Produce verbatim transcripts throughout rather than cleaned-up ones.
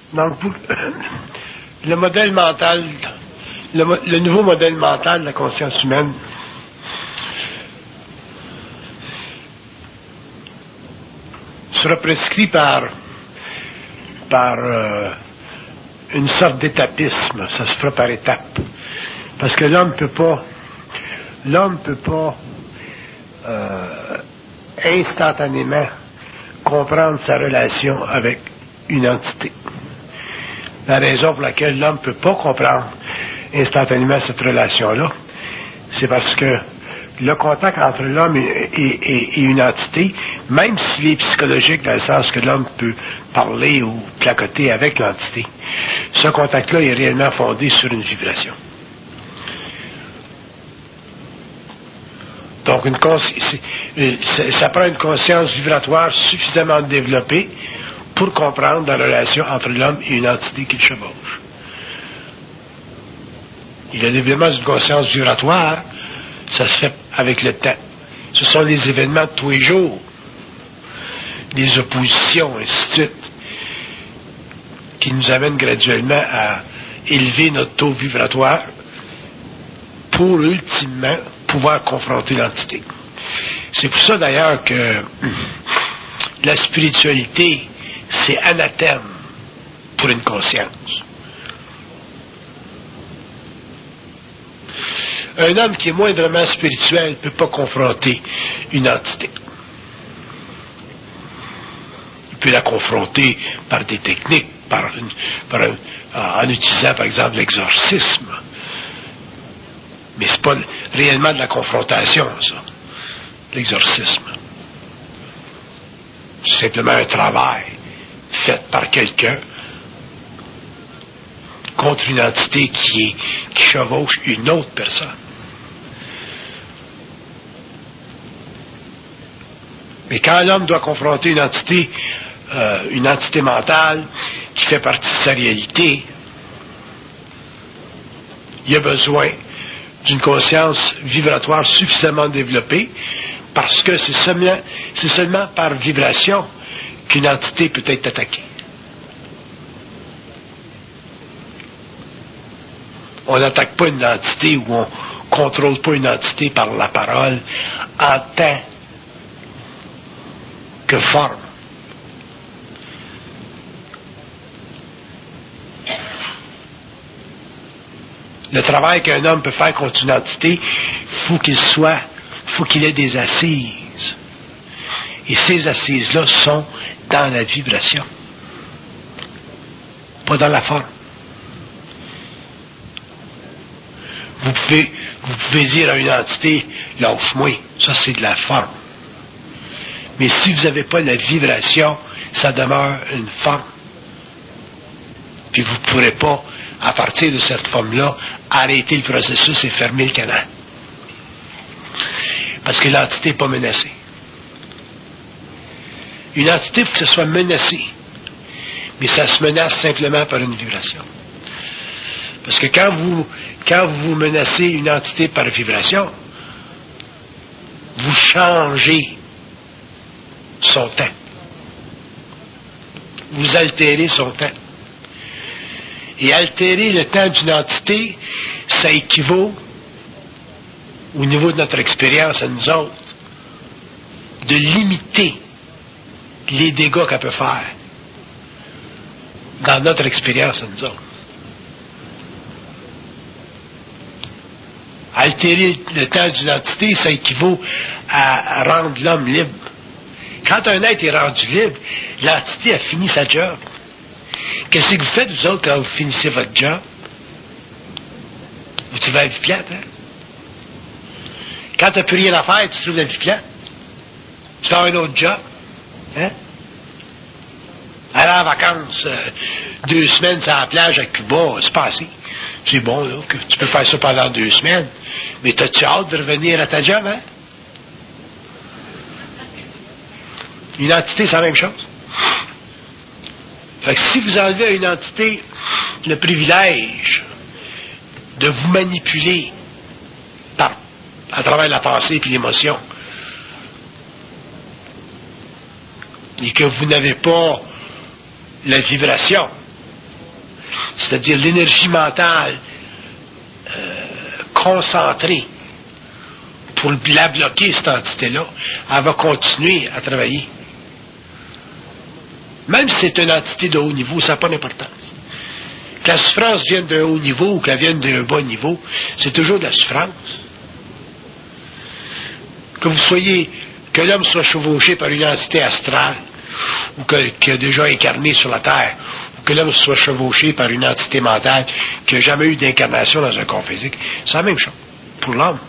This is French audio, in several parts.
Donc, vous, le modèle mental, le, le nouveau modèle mental de la conscience humaine sera prescrit par, par euh, une sorte d'étapisme. Ça se fera par étapes. Parce que l'homme peut pas, l'homme peut pas euh, instantanément comprendre sa relation avec une entité. La raison pour laquelle l'homme ne peut pas comprendre instantanément cette relation-là, c'est parce que le contact entre l'homme et, et, et, et une entité, même s'il est psychologique dans le sens que l'homme peut parler ou placoter avec l'entité, ce contact-là est réellement fondé sur une vibration. Donc, une consci- ça prend une conscience vibratoire suffisamment développée pour comprendre la relation entre l'homme et une entité qui le chevauche. Et le développement d'une conscience vibratoire, ça se fait avec le temps. Ce sont les événements de tous les jours, les oppositions, ainsi de suite, qui nous amènent graduellement à élever notre taux vibratoire pour, ultimement, pouvoir confronter l'entité. C'est pour ça, d'ailleurs, que la spiritualité, c'est anathème pour une conscience. Un homme qui est moindrement spirituel ne peut pas confronter une entité. Il peut la confronter par des techniques, par une, par un, en utilisant par exemple l'exorcisme. Mais ce n'est pas réellement de la confrontation, ça, l'exorcisme. C'est simplement un travail fait par quelqu'un contre une entité qui, est, qui chevauche une autre personne. Mais quand l'homme doit confronter une entité, euh, une entité mentale qui fait partie de sa réalité, il a besoin d'une conscience vibratoire suffisamment développée, parce que c'est seulement, c'est seulement par vibration qu'une entité peut être attaquée. On n'attaque pas une entité ou on ne contrôle pas une entité par la parole en tant que forme. Le travail qu'un homme peut faire contre une entité, il faut qu'il soit, faut qu'il ait des assises. Et ces assises-là sont dans la vibration, pas dans la forme. Vous pouvez, vous pouvez dire à une entité, lâche-moi, ça c'est de la forme. Mais si vous n'avez pas la vibration, ça demeure une forme. Puis vous ne pourrez pas, à partir de cette forme-là, arrêter le processus et fermer le canal. Parce que l'entité n'est pas menacée. Une entité, il faut que ce soit menacé. Mais ça se menace simplement par une vibration. Parce que quand vous, quand vous menacez une entité par vibration, vous changez son temps. Vous altérez son temps. Et altérer le temps d'une entité, ça équivaut, au niveau de notre expérience à nous autres, de limiter les dégâts qu'elle peut faire dans notre expérience à nous autres. Altérer le temps d'une entité, ça équivaut à rendre l'homme libre. Quand un être est rendu libre, l'entité a fini sa job. Qu'est-ce que vous faites, vous autres, quand vous finissez votre job? Vous trouvez la vie plate, hein? Quand tu n'as plus rien à faire, tu trouves la vie plate? Tu fais un autre job? Hein? Aller en vacances, euh, deux semaines sur la plage à Cuba, c'est pas assez. C'est bon, là, que tu peux faire ça pendant deux semaines. Mais t'as-tu hâte de revenir à ta job, hein? Une entité, c'est la même chose. Fait que si vous enlevez à une entité le privilège de vous manipuler par, à travers la pensée et l'émotion, et que vous n'avez pas la vibration c'est-à-dire l'énergie mentale euh, concentrée pour la bloquer, cette entité-là, elle va continuer à travailler. Même si c'est une entité de haut niveau, ça n'a pas d'importance. Que la souffrance vienne d'un haut niveau ou qu'elle vienne d'un bas niveau, c'est toujours de la souffrance. Que vous soyez, que l'homme soit chevauché par une entité astrale, ou que, qui a déjà incarné sur la Terre, ou que l'homme soit chevauché par une entité mentale qui n'a jamais eu d'incarnation dans un corps physique, c'est la même chose pour l'homme.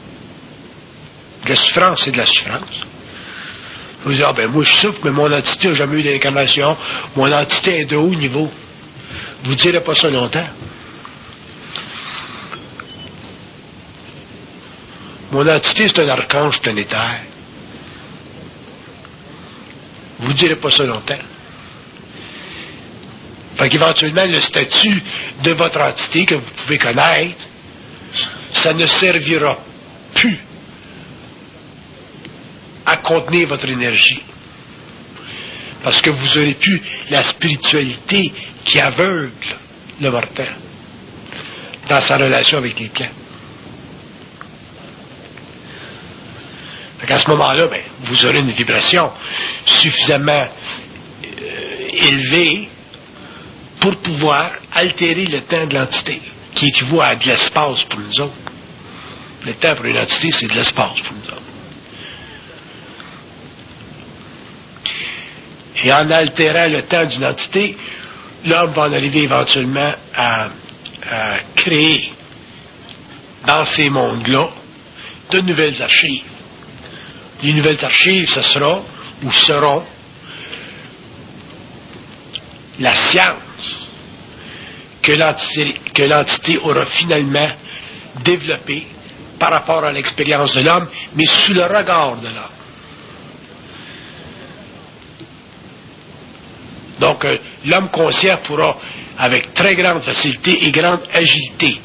La souffrance, c'est de la souffrance. Vous dites, ah ben moi je souffre, mais mon entité n'a jamais eu d'incarnation, mon entité est de haut niveau. Vous ne direz pas ça longtemps. Mon entité, c'est un archange planétaire. Vous ne direz pas ça longtemps. Fait qu'éventuellement, le statut de votre entité que vous pouvez connaître, ça ne servira plus à contenir votre énergie. Parce que vous aurez plus la spiritualité qui aveugle le mortel dans sa relation avec les plans. Fait qu'à ce moment-là, ben, vous aurez une vibration suffisamment euh, élevée pour pouvoir altérer le temps de l'entité, qui équivaut à de l'espace pour nous autres. Le temps pour une entité, c'est de l'espace pour nous autres. Et en altérant le temps d'une entité, l'homme va en arriver éventuellement à, à créer dans ces mondes-là de nouvelles archives. Les nouvelles archives, ce sera ou seront la science que l'entité, que l'entité aura finalement développée par rapport à l'expérience de l'homme, mais sous le regard de l'homme. Donc, euh, l'homme conscient pourra, avec très grande facilité et grande agilité,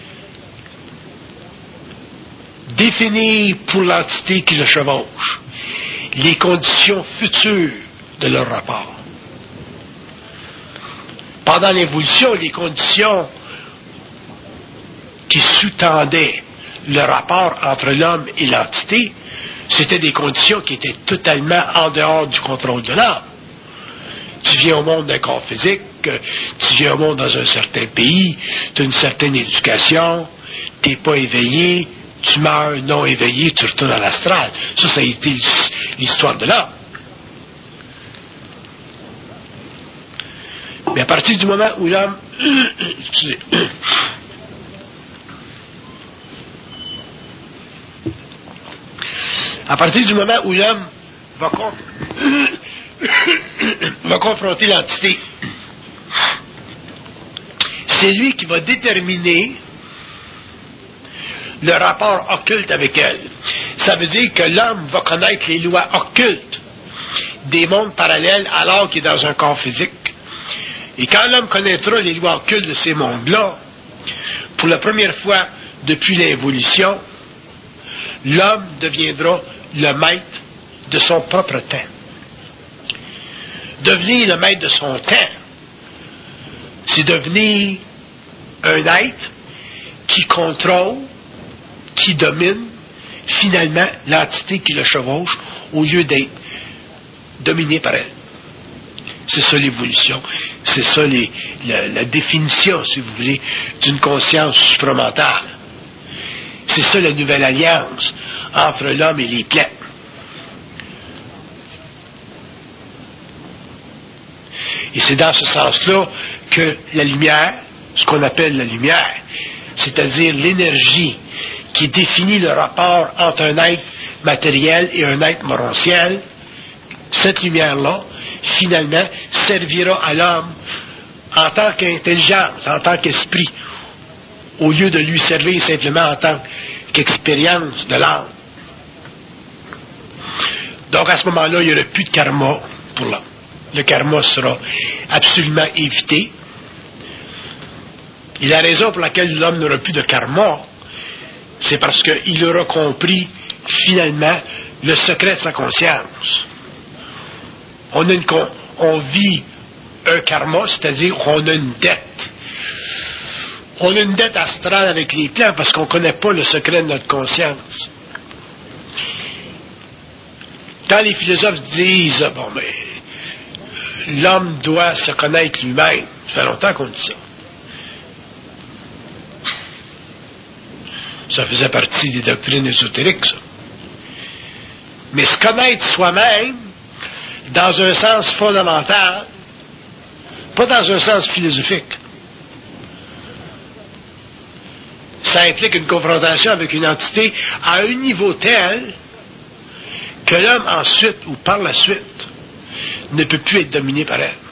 définir pour l'entité qui le chevauche les conditions futures de leur rapport. Pendant l'évolution, les conditions qui sous-tendaient le rapport entre l'homme et l'entité, c'était des conditions qui étaient totalement en dehors du contrôle de l'homme. Tu viens au monde d'un corps physique, tu viens au monde dans un certain pays, tu as une certaine éducation, tu n'es pas éveillé, tu meurs non éveillé, tu retournes à l'astral. Ça, ça a été l'histoire de l'homme. Mais à partir du moment où l'homme... Excusez. À partir du moment où l'homme va... va confronter l'entité, c'est lui qui va déterminer le rapport occulte avec elle. Ça veut dire que l'homme va connaître les lois occultes des mondes parallèles alors qu'il est dans un corps physique. Et quand l'homme connaîtra les lois occultes de ces mondes-là, pour la première fois depuis l'évolution, l'homme deviendra le maître de son propre temps. Devenir le maître de son temps, c'est devenir un être qui contrôle, qui domine finalement l'entité qui le chevauche au lieu d'être dominé par elle. C'est ça l'évolution, c'est ça les, la, la définition, si vous voulez, d'une conscience supramentale. C'est ça la nouvelle alliance entre l'homme et les plans. Et c'est dans ce sens-là que la lumière, ce qu'on appelle la lumière, c'est-à-dire l'énergie qui définit le rapport entre un être matériel et un être morontiel, cette lumière-là, finalement, servira à l'homme en tant qu'intelligence, en tant qu'esprit, au lieu de lui servir simplement en tant qu'expérience de l'âme. Donc, à ce moment-là, il n'y aura plus de karma pour l'homme. Le karma sera absolument évité. Et la raison pour laquelle l'homme n'aura plus de karma, c'est parce qu'il aura compris finalement le secret de sa conscience. On, a une, on vit un karma, c'est-à-dire qu'on a une dette On a une dette astrale avec les plans parce qu'on ne connaît pas le secret de notre conscience. Quand les philosophes disent, bon, mais l'homme doit se connaître lui-même, ça fait longtemps qu'on dit ça. Ça faisait partie des doctrines ésotériques, ça. Mais se connaître soi-même, dans un sens fondamental, pas dans un sens philosophique. Ça implique une confrontation avec une entité à un niveau tel que l'homme ensuite, ou par la suite, ne peut plus être dominé par elle.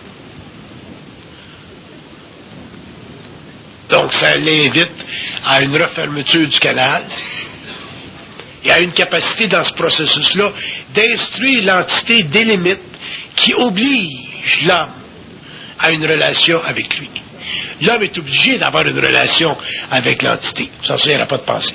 Donc, ça l'invite à une refermeture du canal et à une capacité dans ce processus-là d'instruire l'entité des limites qui obligent l'homme à une relation avec lui. L'homme est obligé d'avoir une relation avec l'entité. Sans ça, il n'y aura pas de pensée.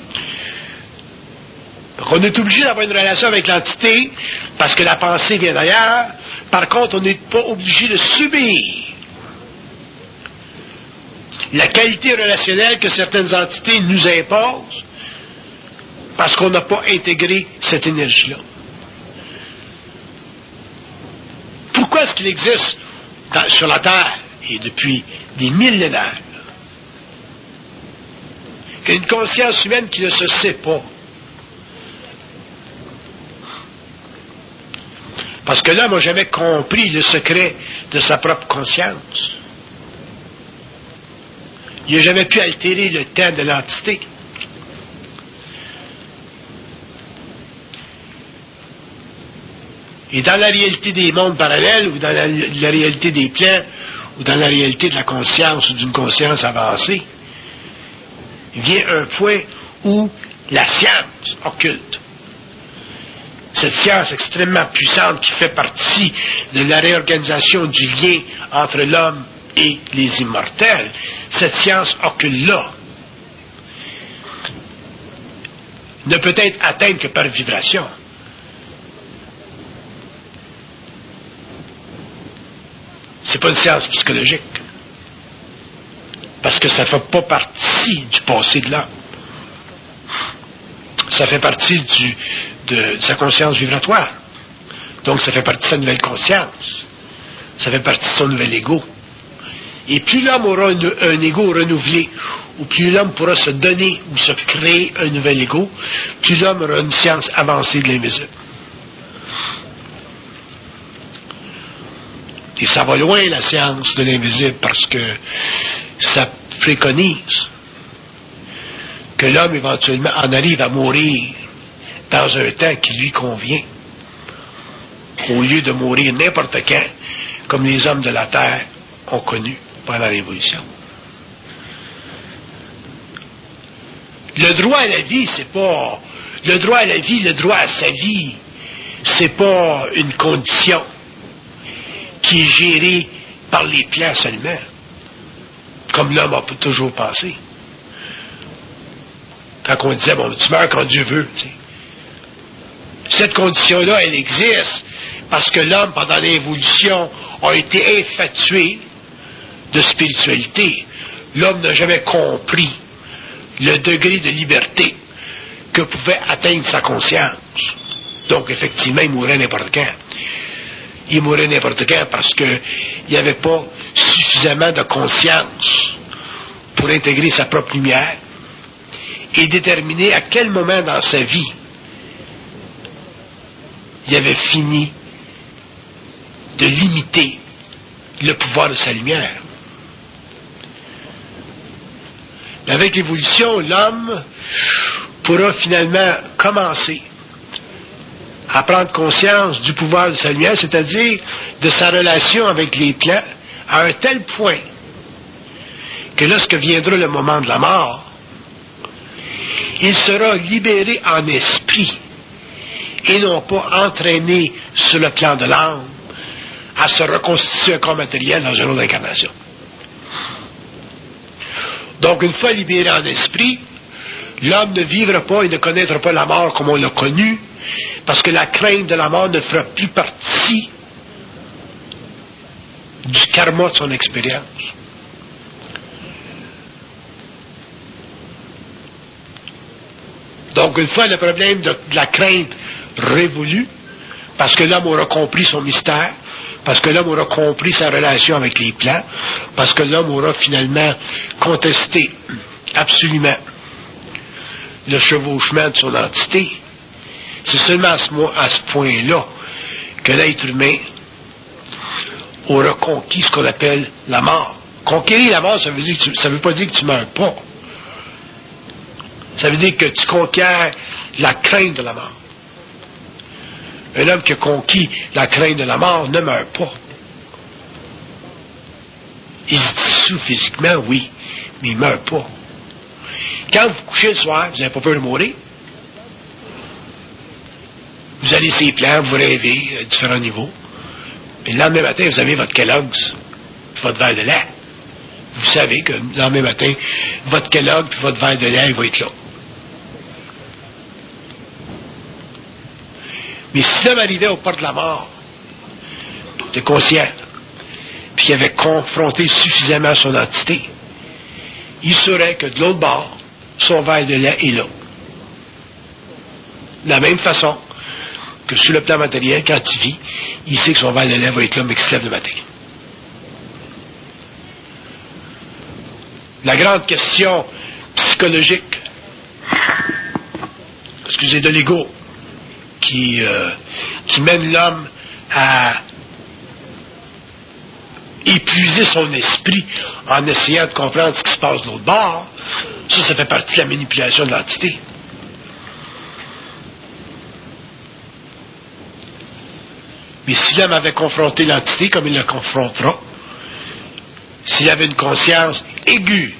Donc, on est obligé d'avoir une relation avec l'entité parce que la pensée vient d'ailleurs. Par contre, on n'est pas obligé de subir la qualité relationnelle que certaines entités nous imposent parce qu'on n'a pas intégré cette énergie-là. Pourquoi est-ce qu'il existe dans, sur la Terre, et depuis des millénaires, une conscience humaine qui ne se sait pas? Parce que l'homme n'a jamais compris le secret de sa propre conscience. Il n'a jamais pu altérer le temps de l'entité. Et dans la réalité des mondes parallèles, ou dans la, la réalité des plans, ou dans la réalité de la conscience, ou d'une conscience avancée, vient un point où la science occulte, cette science extrêmement puissante qui fait partie de la réorganisation du lien entre l'homme et les immortels, cette science occulte-là ne peut être atteinte que par vibration. C'est pas une science psychologique. Parce que ça ne fait pas partie du passé de l'homme. Ça fait partie du, de, de sa conscience vibratoire. Donc ça fait partie de sa nouvelle conscience. Ça fait partie de son nouvel ego. Et plus l'homme aura un, un ego renouvelé, ou plus l'homme pourra se donner ou se créer un nouvel ego, plus l'homme aura une science avancée de l'invisible. Et ça va loin, la science de l'invisible, parce que ça préconise que l'homme éventuellement en arrive à mourir dans un temps qui lui convient, au lieu de mourir n'importe quand, comme les hommes de la Terre ont connu pendant la Révolution. Le droit à la vie, c'est pas... Le droit à la vie, le droit à sa vie, c'est pas une condition qui est gérée par les plans seulement, comme l'homme a toujours pensé. Quand on disait, bon, tu meurs quand Dieu veut, tu sais. Cette condition-là, elle existe parce que l'homme, pendant l'évolution, a été infatué de spiritualité. L'homme n'a jamais compris le degré de liberté que pouvait atteindre sa conscience. Donc, effectivement, il mourrait n'importe quand. Il mourrait n'importe quand parce qu'il n'y avait pas suffisamment de conscience pour intégrer sa propre lumière et déterminer à quel moment dans sa vie il avait fini de limiter le pouvoir de sa lumière. Mais avec l'évolution, l'homme pourra finalement commencer à prendre conscience du pouvoir de sa lumière, c'est-à-dire de sa relation avec les plans, à un tel point que lorsque viendra le moment de la mort, il sera libéré en esprit et non pas entraîné sur le plan de l'âme à se reconstituer un corps matériel dans une autre incarnation. Donc, une fois libéré en esprit, l'homme ne vivra pas et ne connaîtra pas la mort comme on l'a connue, parce que la crainte de la mort ne fera plus partie du karma de son expérience. une fois le problème de, de la crainte révolu, parce que l'homme aura compris son mystère, parce que l'homme aura compris sa relation avec les plans, parce que l'homme aura finalement contesté absolument le chevauchement de son entité, c'est seulement à ce, à ce point-là que l'être humain aura conquis ce qu'on appelle la mort. Conquérir la mort, ça veut dire que tu, ça veut pas dire que tu meurs pas. Ça veut dire que tu conquiers la crainte de la mort. Un homme qui a conquis la crainte de la mort ne meurt pas. Il se dissout physiquement, oui, mais il ne meurt pas. Quand vous couchez le soir, vous n'avez pas peur de mourir. Vous allez sur les plans, vous rêvez à différents niveaux. Et le lendemain matin, vous avez votre Kellogg's, votre verre de lait. Vous savez que le lendemain matin, votre Kellogg puis votre verre de lait, il va être là. Mais si l'homme arrivait au port de la mort, il était conscient, puis qu'il avait confronté suffisamment son entité, il saurait que de l'autre bord, son verre de lait est là. De la même façon que sur le plan matériel, quand il vit, il sait que son verre de lait va être là, mais qu'il se lève le matin. La grande question psychologique, excusez, de l'ego, qui, euh, qui mène l'homme à épuiser son esprit en essayant de comprendre ce qui se passe de l'autre bord, ça, ça fait partie de la manipulation de l'entité. Mais si l'homme avait confronté l'entité comme il la confrontera, s'il avait une conscience aiguë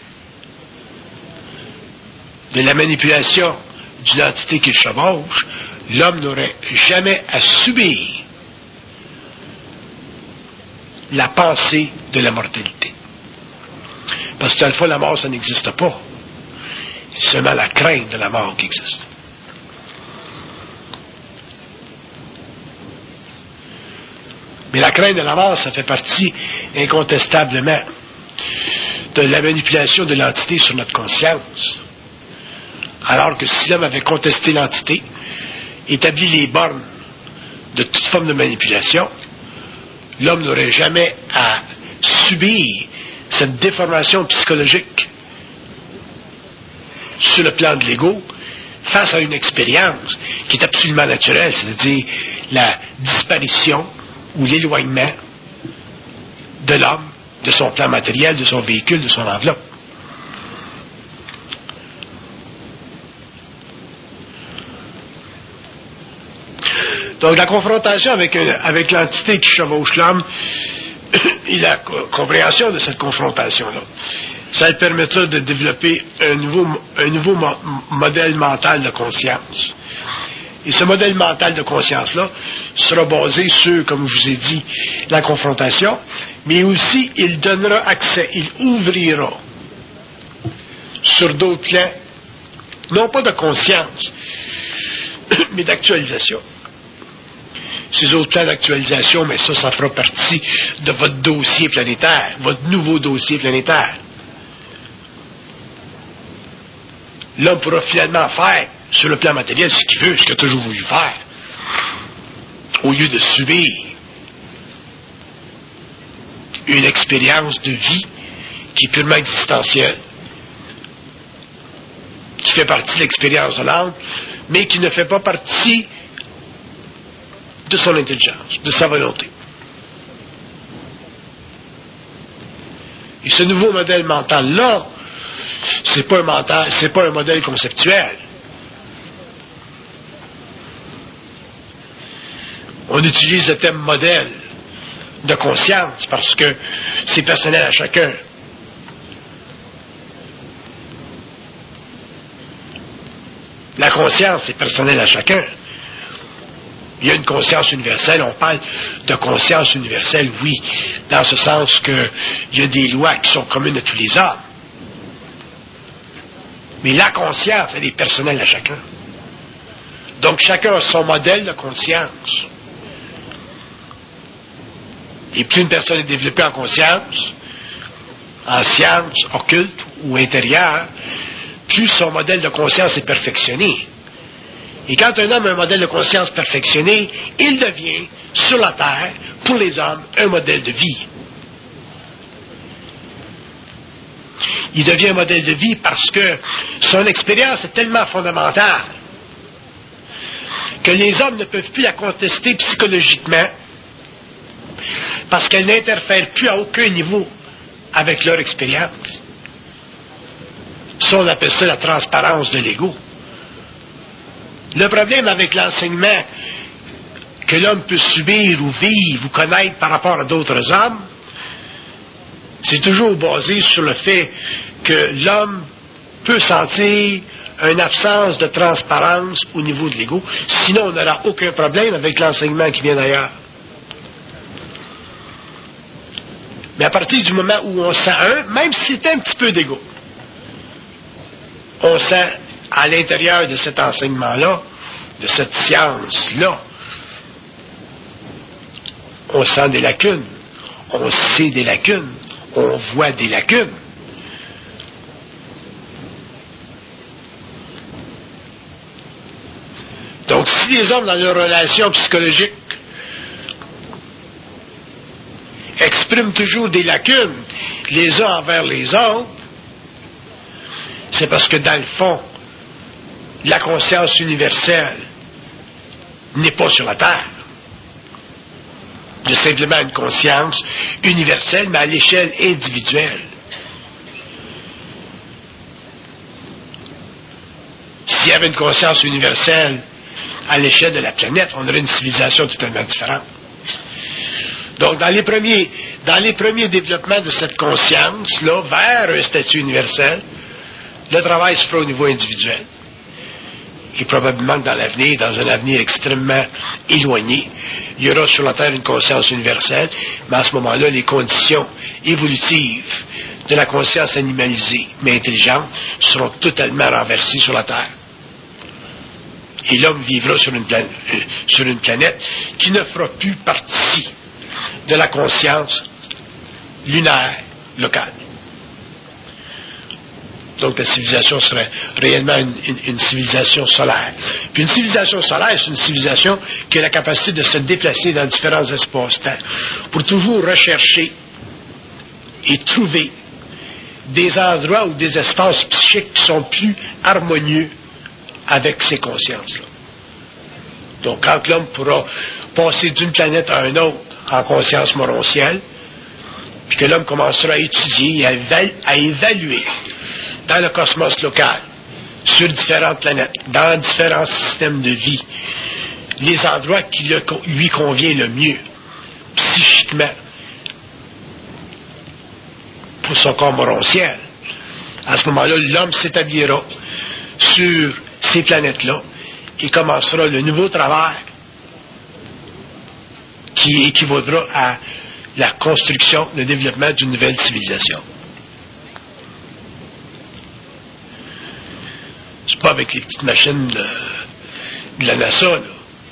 de la manipulation d'une entité qu'il chevauche, l'homme n'aurait jamais à subir la pensée de la mortalité. Parce que, dans le fond, la mort, ça n'existe pas. C'est seulement la crainte de la mort qui existe. Mais la crainte de la mort, ça fait partie, incontestablement, de la manipulation de l'entité sur notre conscience. Alors que si l'homme avait contesté l'entité, établi les bornes de toute forme de manipulation, l'homme n'aurait jamais à subir cette déformation psychologique sur le plan de l'ego face à une expérience qui est absolument naturelle, c'est-à-dire la disparition ou l'éloignement de l'homme, de son plan matériel, de son véhicule, de son enveloppe. Donc la confrontation avec, avec l'entité qui chevauche l'homme et la compréhension de cette confrontation-là, ça lui permettra de développer un nouveau, un nouveau mo- modèle mental de conscience. Et ce modèle mental de conscience-là sera basé sur, comme je vous ai dit, la confrontation, mais aussi il donnera accès, il ouvrira sur d'autres plans, non pas de conscience, mais d'actualisation. Ces autres plans d'actualisation, mais ça, ça fera partie de votre dossier planétaire, votre nouveau dossier planétaire. L'homme pourra finalement faire, sur le plan matériel, ce qu'il veut, ce qu'il a toujours voulu faire, au lieu de subir une expérience de vie qui est purement existentielle, qui fait partie de l'expérience de l'âme, mais qui ne fait pas partie de son intelligence, de sa volonté. Et ce nouveau modèle mental-là, c'est pas un mental, c'est pas un modèle conceptuel. On utilise le terme modèle de conscience parce que c'est personnel à chacun. La conscience, c'est personnel à chacun. Il y a une conscience universelle, on parle de conscience universelle, oui, dans ce sens qu'il y a des lois qui sont communes à tous les hommes. Mais la conscience, elle est personnelle à chacun. Donc chacun a son modèle de conscience. Et plus une personne est développée en conscience, en science occulte ou intérieure, plus son modèle de conscience est perfectionné. Et quand un homme a un modèle de conscience perfectionné, il devient, sur la terre, pour les hommes, un modèle de vie. Il devient un modèle de vie parce que son expérience est tellement fondamentale que les hommes ne peuvent plus la contester psychologiquement parce qu'elle n'interfère plus à aucun niveau avec leur expérience. Ça, on appelle ça la transparence de l'ego. Le problème avec l'enseignement que l'homme peut subir ou vivre ou connaître par rapport à d'autres hommes, c'est toujours basé sur le fait que l'homme peut sentir une absence de transparence au niveau de l'ego. Sinon, on n'aura aucun problème avec l'enseignement qui vient d'ailleurs. Mais à partir du moment où on sent un, même si c'est un petit peu d'ego, on sent à l'intérieur de cet enseignement-là, de cette science-là, on sent des lacunes, on sait des lacunes, on voit des lacunes. Donc, si les hommes, dans leurs relations psychologiques, expriment toujours des lacunes les uns envers les autres, c'est parce que, dans le fond, la conscience universelle n'est pas sur la Terre. C'est simplement une conscience universelle, mais à l'échelle individuelle. S'il y avait une conscience universelle à l'échelle de la planète, on aurait une civilisation totalement différente. Donc, dans les premiers, dans les premiers développements de cette conscience-là, vers un statut universel, le travail se fera au niveau individuel. Et probablement que dans l'avenir, dans un avenir extrêmement éloigné, il y aura sur la Terre une conscience universelle, mais à ce moment-là, les conditions évolutives de la conscience animalisée, mais intelligente, seront totalement renversées sur la Terre. Et l'homme vivra sur une, plan- euh, sur une planète qui ne fera plus partie de la conscience lunaire locale. Donc la civilisation serait réellement une, une, une civilisation solaire. Puis une civilisation solaire, c'est une civilisation qui a la capacité de se déplacer dans différents espaces-temps pour toujours rechercher et trouver des endroits ou des espaces psychiques qui sont plus harmonieux avec ces consciences-là. Donc quand l'homme pourra passer d'une planète à une autre en conscience morontielle, puis que l'homme commencera à étudier et à, évalu- à évaluer dans le cosmos local, sur différentes planètes, dans différents systèmes de vie, les endroits qui le, lui conviennent le mieux, psychiquement, pour son corps morontiel. À ce moment-là, l'homme s'établira sur ces planètes-là et commencera le nouveau travail qui équivaudra à la construction, le développement d'une nouvelle civilisation. C'est pas avec les petites machines de, de la NASA là,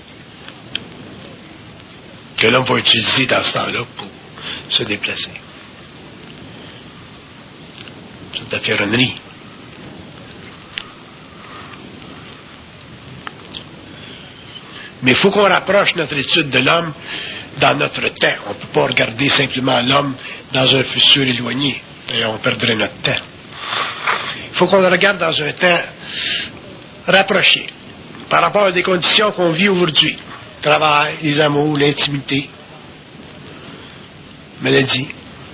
que l'homme va utiliser dans ce temps-là pour se déplacer. C'est la ferronnerie. Mais il faut qu'on rapproche notre étude de l'homme dans notre temps. On ne peut pas regarder simplement l'homme dans un futur éloigné. Et on perdrait notre temps. Il faut qu'on le regarde dans un temps rapproché par rapport à des conditions qu'on vit aujourd'hui. Le travail, les amours, l'intimité, maladie.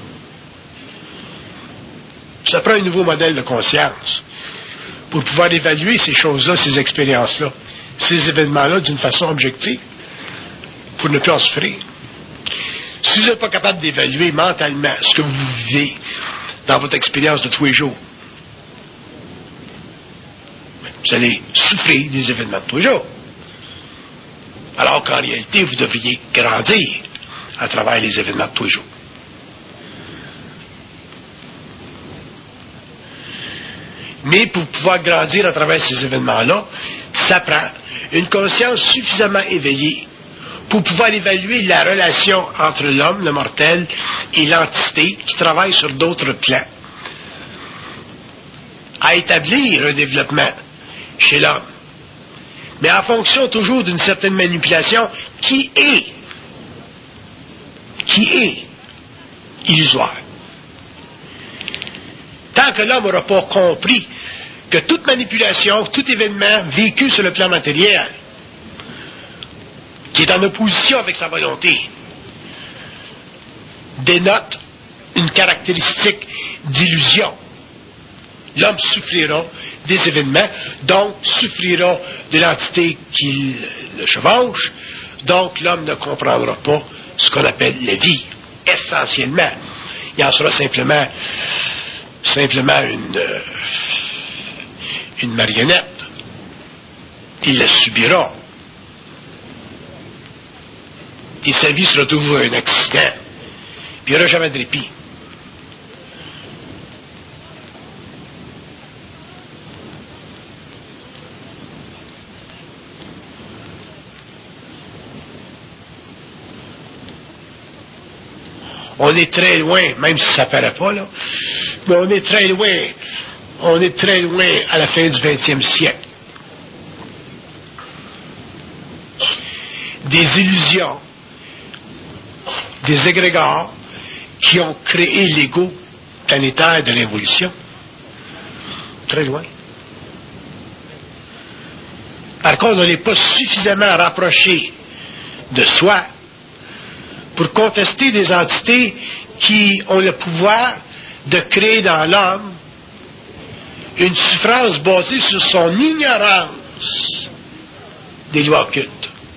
Ça prend un nouveau modèle de conscience pour pouvoir évaluer ces choses-là, ces expériences-là, ces événements-là d'une façon objective pour ne plus en souffrir. Si vous n'êtes pas capable d'évaluer mentalement ce que vous vivez dans votre expérience de tous les jours, vous allez souffrir des événements de tous les jours. Alors qu'en réalité, vous devriez grandir à travers les événements de tous les jours. Mais pour pouvoir grandir à travers ces événements-là, ça prend une conscience suffisamment éveillée pour pouvoir évaluer la relation entre l'homme, le mortel, et l'entité qui travaille sur d'autres plans, à établir un développement chez l'homme. mais en fonction toujours d'une certaine manipulation qui est, qui est illusoire. Tant que l'homme n'aura pas compris que toute manipulation, tout événement vécu sur le plan matériel, qui est en opposition avec sa volonté, dénote une caractéristique d'illusion. L'homme souffrira des événements, donc souffrira de l'entité qui le chevauche, donc l'homme ne comprendra pas ce qu'on appelle la vie, essentiellement. Il en sera simplement, simplement une, euh, une marionnette. Il la subira. Et sa vie sera toujours un accident. Puis il n'y aura jamais de répit. On est très loin, même si ça ne paraît pas, là, mais on est très loin, on est très loin à la fin du vingtième siècle. Des illusions, des égrégores qui ont créé l'ego planétaire de l'évolution. Très loin. Par contre, on n'est pas suffisamment rapproché de soi pour contester des entités qui ont le pouvoir de créer dans l'homme une souffrance basée sur son ignorance des lois occultes.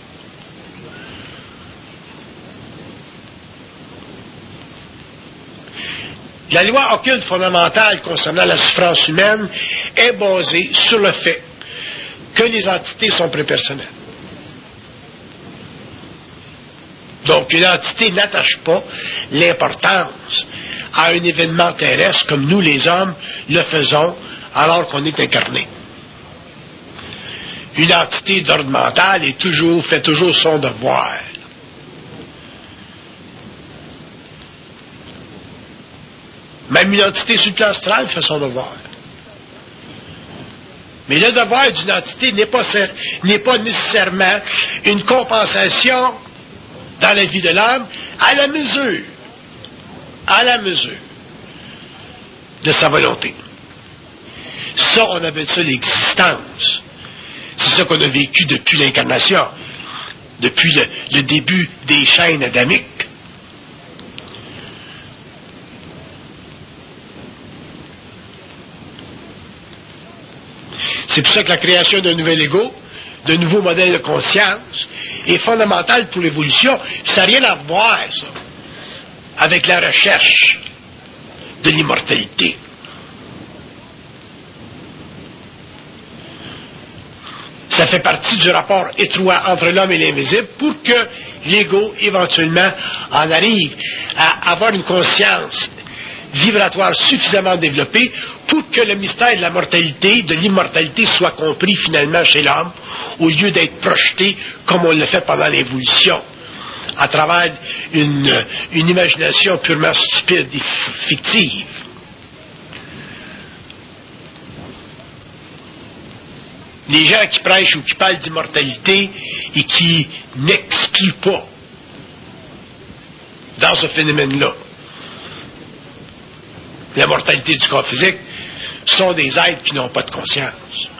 La loi occulte fondamentale concernant la souffrance humaine est basée sur le fait que les entités sont prépersonnelles. Donc, une entité n'attache pas l'importance à un événement terrestre comme nous, les hommes, le faisons alors qu'on est incarné. Une entité d'ordre mental est toujours, fait toujours son devoir. Même une entité sur le plan astral fait son devoir. Mais le devoir d'une entité n'est pas, n'est pas nécessairement une compensation dans la vie de l'homme, à la mesure, à la mesure de sa volonté. Ça, on appelle ça l'existence. C'est ça qu'on a vécu depuis l'incarnation, depuis le, le début des chaînes adamiques. C'est pour ça que la création d'un nouvel ego, de nouveaux modèles de conscience, est fondamentale pour l'évolution. Ça n'a rien à voir, ça, avec la recherche de l'immortalité. Ça fait partie du rapport étroit entre l'homme et l'invisible pour que l'ego, éventuellement, en arrive à avoir une conscience vibratoire suffisamment développée pour que le mystère de la mortalité, de l'immortalité, soit compris finalement chez l'homme, au lieu d'être projeté comme on le fait pendant l'évolution, à travers une, une imagination purement stupide et fictive. Les gens qui prêchent ou qui parlent d'immortalité et qui n'excluent pas dans ce phénomène-là la mortalité du corps physique sont des êtres qui n'ont pas de conscience.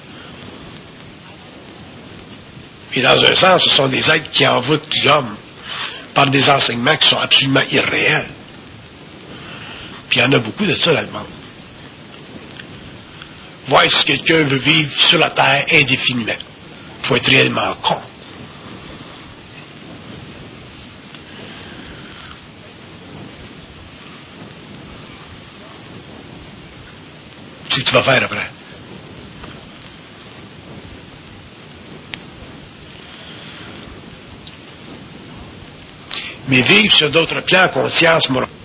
Et dans un sens, ce sont des êtres qui envoûtent l'homme par des enseignements qui sont absolument irréels. Puis il y en a beaucoup de ça dans le monde. Voir si quelqu'un veut vivre sur la terre indéfiniment. Il faut être réellement con. C'est ce que tu vas faire après. Mais vivre sur d'autres plans, conscience morale,